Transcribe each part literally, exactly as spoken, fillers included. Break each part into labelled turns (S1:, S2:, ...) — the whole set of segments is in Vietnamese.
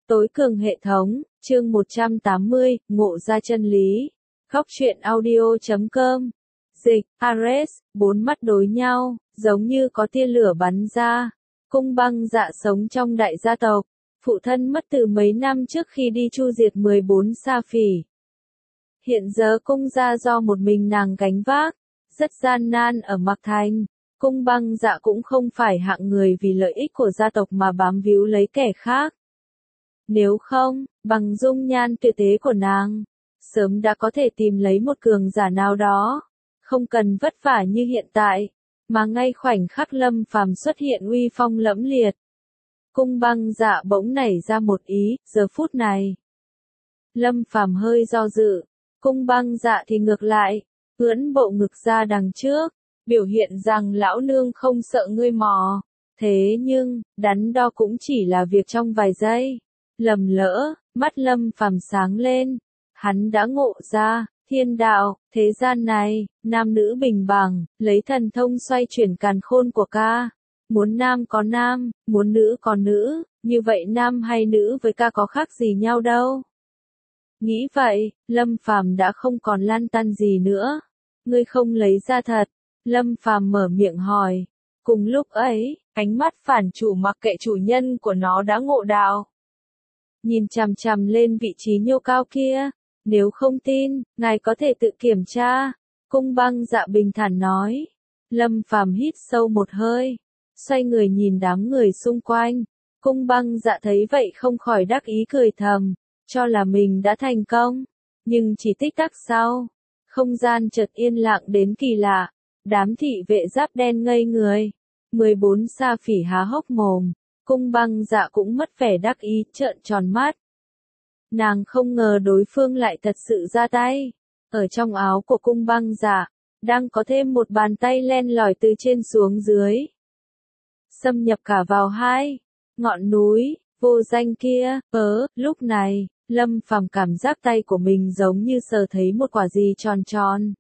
S1: Tối cường hệ thống, chương một trăm tám mươi, ngộ ra chân lý. Góc truyện audio chấm com. Dịch, Ares, bốn mắt đối nhau, giống như có tia lửa bắn ra. Cung Băng Dạ sống trong đại gia tộc. Phụ thân mất từ mấy năm trước khi đi chu diệt mười bốn sa phỉ. Hiện giờ cung gia do một mình nàng gánh vác, rất gian nan ở Mạc Thành. Cung Băng Dạ cũng không phải hạng người vì lợi ích của gia tộc mà bám víu lấy kẻ khác. Nếu không, bằng dung nhan tuyệt thế của nàng, sớm đã có thể tìm lấy một cường giả nào đó, không cần vất vả như hiện tại, mà ngay khoảnh khắc Lâm Phàm xuất hiện uy phong lẫm liệt. Cung Băng Dạ bỗng nảy ra một ý, giờ phút này. Lâm Phàm hơi do dự, Cung Băng Dạ thì ngược lại, ưỡn bộ ngực ra đằng trước, biểu hiện rằng lão nương không sợ ngươi mò. Thế nhưng, đắn đo cũng chỉ là việc trong vài giây. Lầm lỡ, mắt Lâm Phàm sáng lên, hắn đã ngộ ra, thiên đạo, thế gian này, nam nữ bình bằng, lấy thần thông xoay chuyển càn khôn của ca. Muốn nam có nam, muốn nữ có nữ, như vậy nam hay nữ với ca có khác gì nhau đâu. Nghĩ vậy, Lâm Phàm đã không còn lăn tăn gì nữa. Ngươi không lấy ra thật, Lâm Phàm mở miệng hỏi. Cùng lúc ấy, ánh mắt phản chủ mặc kệ chủ nhân của nó đã ngộ đạo. Nhìn chằm chằm lên vị trí nhô cao kia, nếu không tin, ngài có thể tự kiểm tra. Cung Băng Dạ bình thản nói. Lâm Phàm hít sâu một hơi, xoay người nhìn đám người xung quanh. Cung Băng Dạ thấy vậy không khỏi đắc ý cười thầm, cho là mình đã thành công. Nhưng chỉ tích tắc sau, không gian chợt yên lặng đến kỳ lạ. Đám thị vệ giáp đen ngây người, mười bốn sa phỉ há hốc mồm. Cung Băng Dạ cũng mất vẻ đắc ý, trợn tròn mắt. Nàng không ngờ đối phương lại thật sự ra tay. Ở trong áo của Cung Băng Dạ, đang có thêm một bàn tay len lỏi từ trên xuống dưới. Xâm nhập cả vào hai ngọn núi, vô danh kia, ớ, lúc này, Lâm Phàm cảm giác tay của mình giống như sờ thấy một quả gì tròn tròn.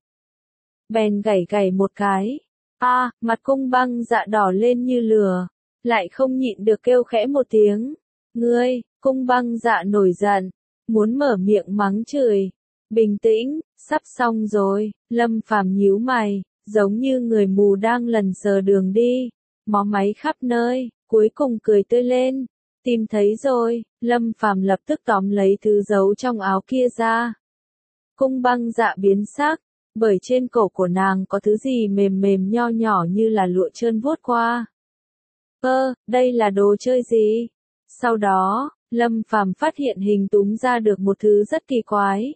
S1: Bèn gảy gảy một cái. A, à, mặt Cung Băng Dạ đỏ lên như lửa. Lại không nhịn được kêu khẽ một tiếng. Ngươi, Cung Băng Dạ nổi giận, muốn mở miệng mắng chửi. Bình tĩnh, sắp xong rồi. Lâm Phàm nhíu mày, giống như người mù đang lần sờ đường đi, mó máy khắp nơi, cuối cùng cười tươi lên. Tìm thấy rồi. Lâm Phàm lập tức tóm lấy thứ giấu trong áo kia ra. Cung Băng Dạ biến sắc, bởi trên cổ của nàng có thứ gì mềm mềm nho nhỏ như là lụa trơn vuốt qua. Ơ, đây là đồ chơi gì? Sau đó, Lâm Phàm phát hiện hình túm ra được một thứ rất kỳ quái.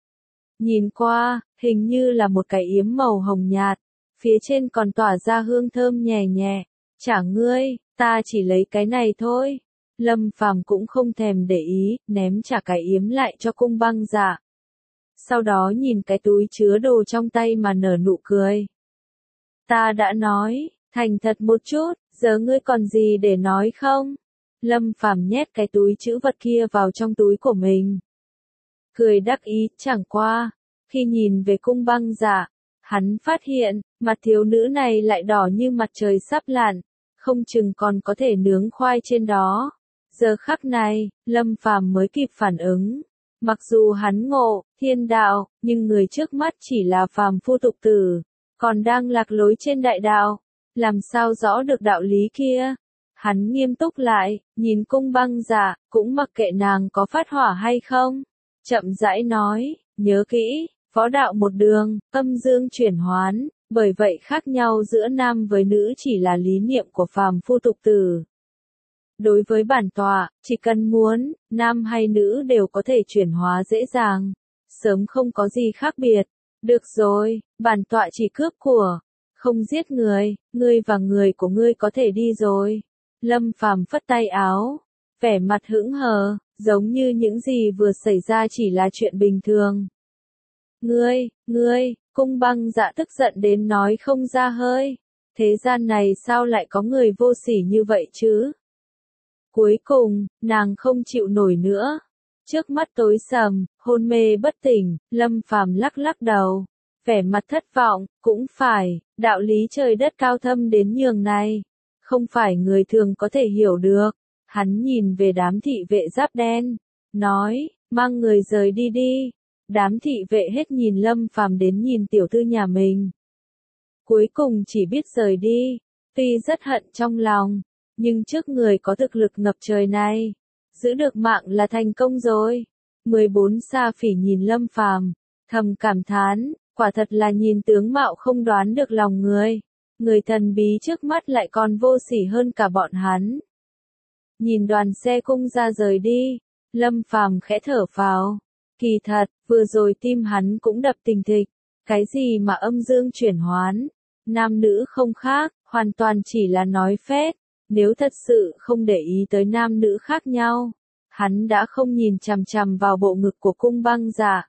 S1: Nhìn qua, hình như là một cái yếm màu hồng nhạt, phía trên còn tỏa ra hương thơm nhẹ nhẹ. Chả ngươi, ta chỉ lấy cái này thôi. Lâm Phàm cũng không thèm để ý, ném trả cái yếm lại cho Cung Băng Dạ. Sau đó nhìn cái túi chứa đồ trong tay mà nở nụ cười. Ta đã nói, thành thật một chút, giờ ngươi còn gì để nói không? Lâm Phàm nhét cái túi trữ vật kia vào trong túi của mình. Cười đắc ý, chẳng qua, khi nhìn về Cung Băng Dạ, hắn phát hiện, mặt thiếu nữ này lại đỏ như mặt trời sắp lặn, không chừng còn có thể nướng khoai trên đó. Giờ khắc này, Lâm Phàm mới kịp phản ứng. Mặc dù hắn ngộ thiên đạo, nhưng người trước mắt chỉ là phàm phu tục tử, còn đang lạc lối trên đại đạo, làm sao rõ được đạo lý kia. Hắn nghiêm túc lại, nhìn Cung Băng Dạ, cũng mặc kệ nàng có phát hỏa hay không. Chậm rãi nói, nhớ kỹ, võ đạo một đường, âm dương chuyển hoán, bởi vậy khác nhau giữa nam với nữ chỉ là lý niệm của phàm phu tục tử. Đối với bản tọa, chỉ cần muốn, nam hay nữ đều có thể chuyển hóa dễ dàng. Sớm không có gì khác biệt. Được rồi, bản tọa chỉ cướp của, không giết người, ngươi và người của ngươi có thể đi rồi. Lâm Phàm phất tay áo, vẻ mặt hững hờ, giống như những gì vừa xảy ra chỉ là chuyện bình thường. Ngươi, ngươi, Cung Băng Dạ tức giận đến nói không ra hơi. Thế gian này sao lại có người vô sỉ như vậy chứ? Cuối cùng, nàng không chịu nổi nữa. Trước mắt tối sầm, hôn mê bất tỉnh, Lâm Phàm lắc lắc đầu. Vẻ mặt thất vọng, cũng phải, đạo lý trời đất cao thâm đến nhường này. Không phải người thường có thể hiểu được. Hắn nhìn về đám thị vệ giáp đen, nói, mang người rời đi đi. Đám thị vệ hết nhìn Lâm Phàm đến nhìn tiểu thư nhà mình. Cuối cùng chỉ biết rời đi, tuy rất hận trong lòng, nhưng trước người có thực lực ngập trời này, giữ được mạng là thành công rồi. mười bốn Sa Phỉ nhìn Lâm Phàm, thầm cảm thán, quả thật là nhìn tướng mạo không đoán được lòng người. Người thần bí trước mắt lại còn vô sỉ hơn cả bọn hắn. Nhìn đoàn xe cung ra rời đi, Lâm Phàm khẽ thở phào. Kỳ thật, vừa rồi tim hắn cũng đập thình thịch. Cái gì mà âm dương chuyển hoán, nam nữ không khác, hoàn toàn chỉ là nói phét. Nếu thật sự không để ý tới nam nữ khác nhau, hắn đã không nhìn chằm chằm vào bộ ngực của cung băng dạ.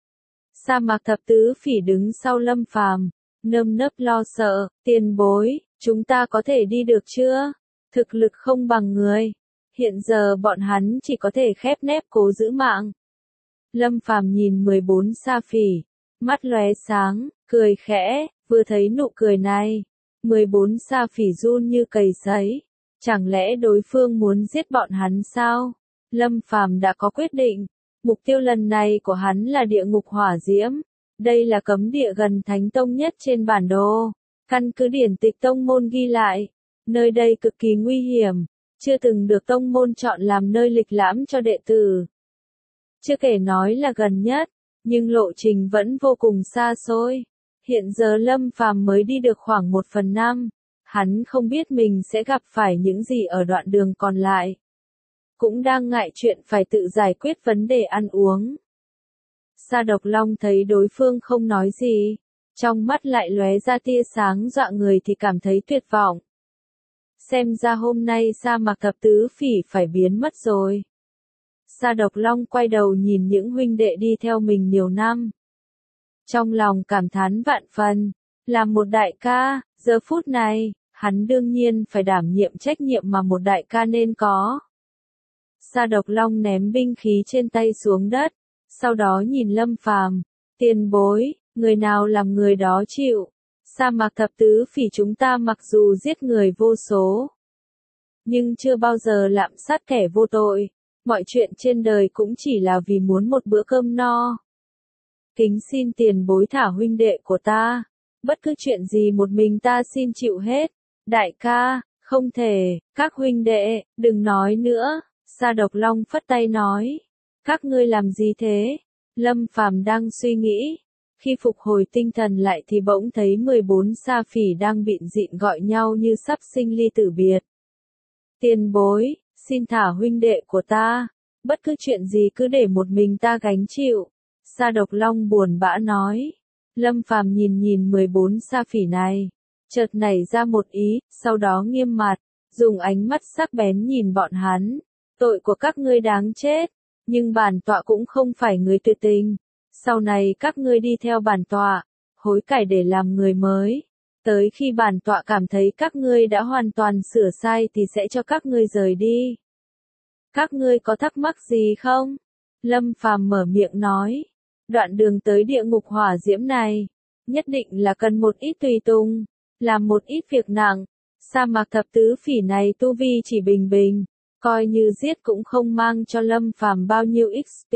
S1: Sa Mạc Thập Tứ Phỉ đứng sau Lâm Phàm, nơm nớp lo sợ, tiền bối, chúng ta có thể đi được chưa? Thực lực không bằng người. Hiện giờ bọn hắn chỉ có thể khép nép cố giữ mạng. Lâm Phàm nhìn mười bốn Sa Phỉ, mắt lóe sáng, cười khẽ, vừa thấy nụ cười này, mười bốn Sa Phỉ run như cầy sấy. Chẳng lẽ đối phương muốn giết bọn hắn sao? Lâm Phàm đã có quyết định, mục tiêu lần này của hắn là địa ngục hỏa diễm. Đây là cấm địa gần Thánh Tông nhất trên bản đồ. Căn cứ điển tịch tông môn ghi lại, nơi đây cực kỳ nguy hiểm, chưa từng được tông môn chọn làm nơi lịch lãm cho đệ tử. Chưa kể nói là gần nhất, nhưng lộ trình vẫn vô cùng xa xôi. Hiện giờ Lâm Phàm mới đi được khoảng một phần năm, hắn không biết mình sẽ gặp phải những gì ở đoạn đường còn lại. Cũng đang ngại chuyện phải tự giải quyết vấn đề ăn uống. Sa Độc Long thấy đối phương không nói gì, trong mắt lại lóe ra tia sáng dọa người thì cảm thấy tuyệt vọng. Xem ra hôm nay Sa Mạc Thập Tứ Phỉ phải biến mất rồi. Sa Độc Long quay đầu nhìn những huynh đệ đi theo mình nhiều năm. Trong lòng cảm thán vạn phần, làm một đại ca, giờ phút này, hắn đương nhiên phải đảm nhiệm trách nhiệm mà một đại ca nên có. Sa Độc Long ném binh khí trên tay xuống đất, sau đó nhìn Lâm Phàm, tiền bối, người nào làm người đó chịu. Sa Mạc Thập Tứ Phỉ chúng ta mặc dù giết người vô số, nhưng chưa bao giờ lạm sát kẻ vô tội. Mọi chuyện trên đời cũng chỉ là vì muốn một bữa cơm no. Kính xin tiền bối thả huynh đệ của ta. Bất cứ chuyện gì một mình ta xin chịu hết. Đại ca, không thể, các huynh đệ, đừng nói nữa. Sa Độc Long phất tay nói. Các ngươi làm gì thế? Lâm Phàm đang suy nghĩ. Khi phục hồi tinh thần lại thì bỗng thấy mười bốn Sa Phỉ đang bịn dịn gọi nhau như sắp sinh ly tử biệt. Tiền bối, xin thả huynh đệ của ta. Bất cứ chuyện gì cứ để một mình ta gánh chịu. Sa Độc Long buồn bã nói. Lâm Phàm nhìn nhìn mười bốn Sa Phỉ này, chợt nảy ra một ý, sau đó nghiêm mặt, dùng ánh mắt sắc bén nhìn bọn hắn. Tội của các ngươi đáng chết, nhưng bản tọa cũng không phải người tuyệt tình. Sau này các ngươi đi theo bản tọa, hối cải để làm người mới. Tới khi bản tọa cảm thấy các ngươi đã hoàn toàn sửa sai thì sẽ cho các ngươi rời đi. Các ngươi có thắc mắc gì không? Lâm Phàm mở miệng nói. Đoạn đường tới địa ngục hỏa diễm này, nhất định là cần một ít tùy tùng, làm một ít việc nặng. Sa Mạc Thập Tứ Phỉ này tu vi chỉ bình bình, coi như giết cũng không mang cho Lâm Phàm bao nhiêu ích pê.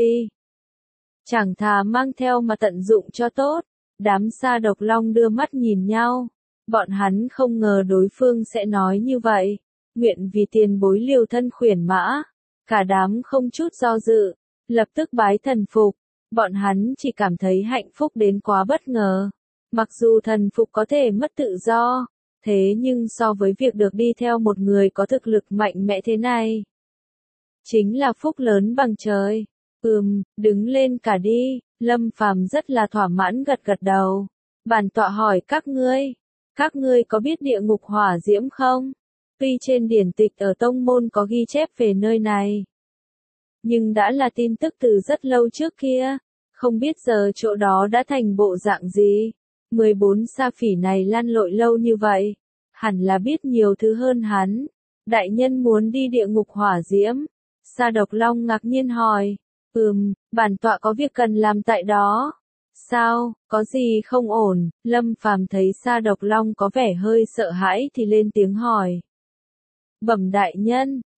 S1: Chẳng thà mang theo mà tận dụng cho tốt. Đám Sa Độc Long đưa mắt nhìn nhau. Bọn hắn không ngờ đối phương sẽ nói như vậy. Nguyện vì tiền bối liều thân khuyển mã. Cả đám không chút do dự, lập tức bái thần phục. Bọn hắn chỉ cảm thấy hạnh phúc đến quá bất ngờ. Mặc dù thần phục có thể mất tự do, thế nhưng so với việc được đi theo một người có thực lực mạnh mẽ thế này, chính là phúc lớn bằng trời. Ừm, đứng lên cả đi. Lâm Phàm rất là thỏa mãn gật gật đầu. Bản tọa hỏi các ngươi, các ngươi có biết địa ngục hỏa diễm không? Tuy trên điển tịch ở tông môn có ghi chép về nơi này, nhưng đã là tin tức từ rất lâu trước kia, không biết giờ chỗ đó đã thành bộ dạng gì. mười bốn Sa Phỉ này lăn lội lâu như vậy, hẳn là biết nhiều thứ hơn hắn. Đại nhân muốn đi địa ngục hỏa diễm? Sa Độc Long ngạc nhiên hỏi. Ừm, bản tọa có việc cần làm tại đó. Sao, có gì không ổn? Lâm Phàm thấy Sa Độc Long có vẻ hơi sợ hãi thì lên tiếng hỏi. Bẩm đại nhân,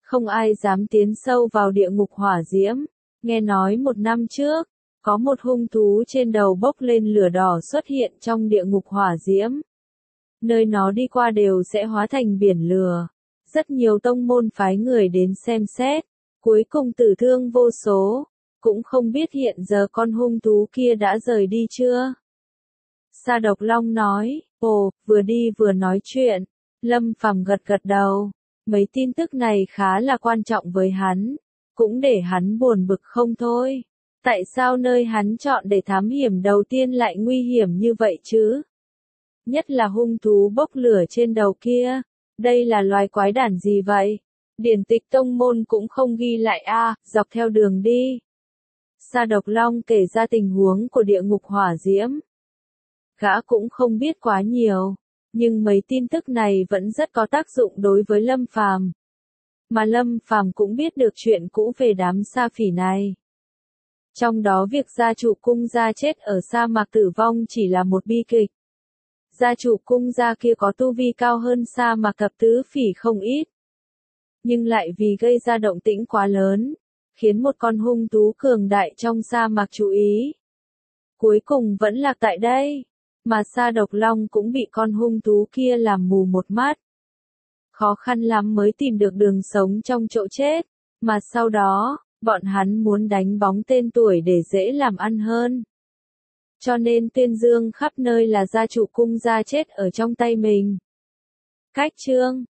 S1: Không ai dám tiến sâu vào địa ngục hỏa diễm. Nghe nói một năm trước, có một hung thú trên đầu bốc lên lửa đỏ xuất hiện trong địa ngục hỏa diễm. Nơi nó đi qua đều sẽ hóa thành biển lửa. Rất nhiều tông môn phái người đến xem xét, cuối cùng tử thương vô số, cũng không biết hiện giờ con hung thú kia đã rời đi chưa. Sa Độc Long nói, ồ, vừa đi vừa nói chuyện. Lâm Phàm gật gật đầu, mấy tin tức này khá là quan trọng với hắn, cũng để hắn buồn bực không thôi. Tại sao nơi hắn chọn để thám hiểm đầu tiên lại nguy hiểm như vậy chứ? Nhất là hung thú bốc lửa trên đầu kia, đây là loài quái đản gì vậy? Điển tịch tông môn cũng không ghi lại a, à, dọc theo đường đi. Sa Độc Long kể ra tình huống của địa ngục hỏa diễm. Gã cũng không biết quá nhiều, nhưng mấy tin tức này vẫn rất có tác dụng đối với Lâm Phàm. Mà Lâm Phàm cũng biết được chuyện cũ về đám sa phỉ này. Trong đó việc gia chủ cung gia chết ở sa mạc tử vong chỉ là một bi kịch. Gia chủ cung gia kia có tu vi cao hơn sa mạc thập tứ phỉ không ít. Nhưng lại vì gây ra động tĩnh quá lớn, khiến một con hung thú cường đại trong sa mạc chú ý. Cuối cùng vẫn lạc tại đây, mà Sa Độc Long cũng bị con hung thú kia làm mù một mắt. Khó khăn lắm mới tìm được đường sống trong chỗ chết, mà sau đó, bọn hắn muốn đánh bóng tên tuổi để dễ làm ăn hơn. Cho nên tuyên dương khắp nơi là gia chủ cung gia chết ở trong tay mình. Cách chương